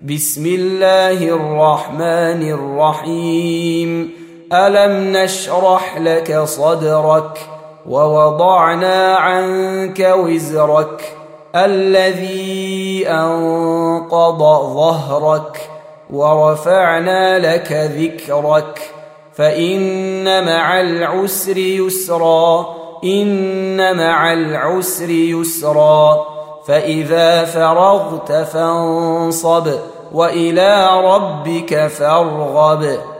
بسم الله الرحمن الرحيم. ألم نشرح لك صدرك ووضعنا عنك وزرك الذي أنقض ظهرك ورفعنا لك ذكرك فإن مع العسر يسرا إن مع العسر يسرا فإذا فرغت فانصب وإلى ربك فارغب.